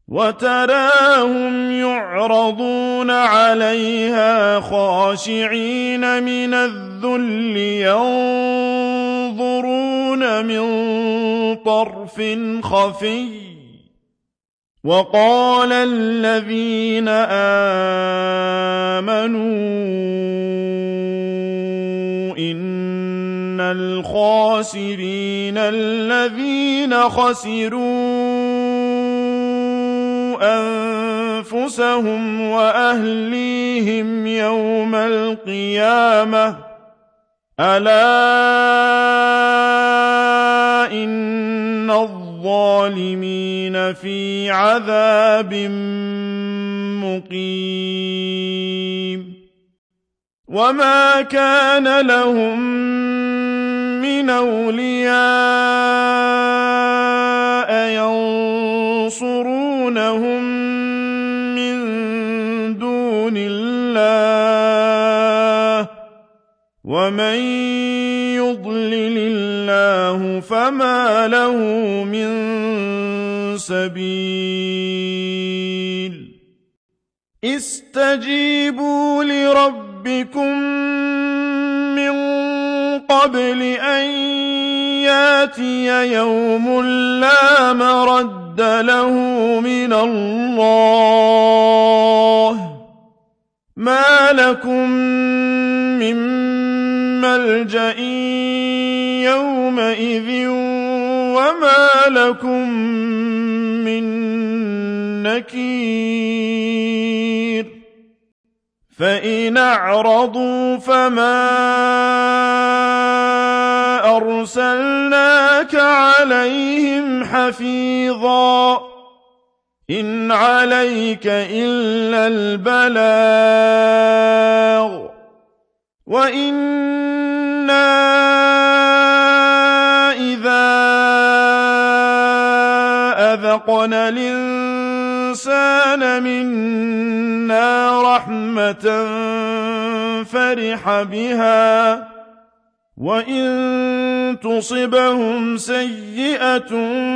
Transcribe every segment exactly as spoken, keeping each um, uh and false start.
وتراهم يعرضون عليها خاشعين من الذل ينظرون من طرف خفي وقال الذين آمنوا إن الخاسرين الذين خسروا أنفسهم وأهليهم يوم القيامة ألا إن الظالمين في عذاب مقيم وما كان لهم من أولياء ينصرونهم من دون الله ومن يضلل الله فما له من سبيل استجيبوا لربكم من قبل أن ياتي يوم لا مرد له من الله ما لكم من ملجأ يومئذ وما لكم من نكير فإن أعرضوا فما أرسلناك عليهم حفيظا إن عليك إلا البلاغ وإنا إذا أذقنا الإنسان منا رحمة فرح بها وإن تصبهم سيئة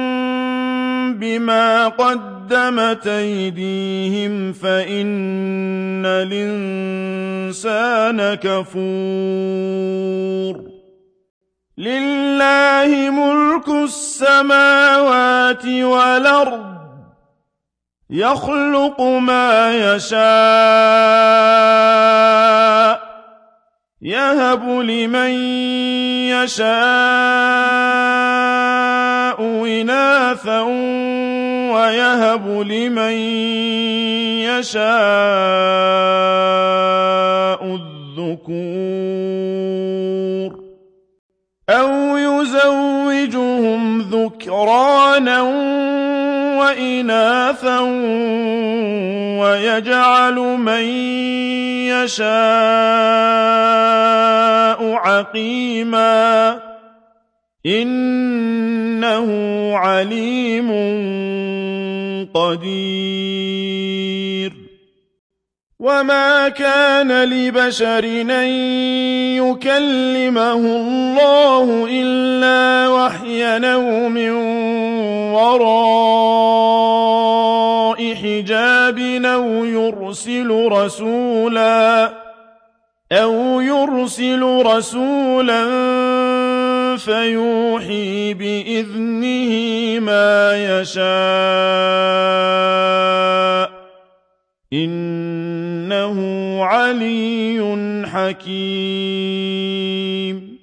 بما قدمت أيديهم فإن الإنسان كفور لله ملك السماوات والأرض يخلق ما يشاء يهب لمن يشاء إناثا ويهب لمن يشاء الذكور أو يزوجهم ذكرانا وإناثا ويجعل من يشاء عقيما إنه عليم قدير وما كان لبشر أن يكلمه الله إلا وحيا أو من وراء حجاب أو يرسل رسولا أو يرسل رسولا فيوحي بإذنه ما يشاء إنه علي حكيم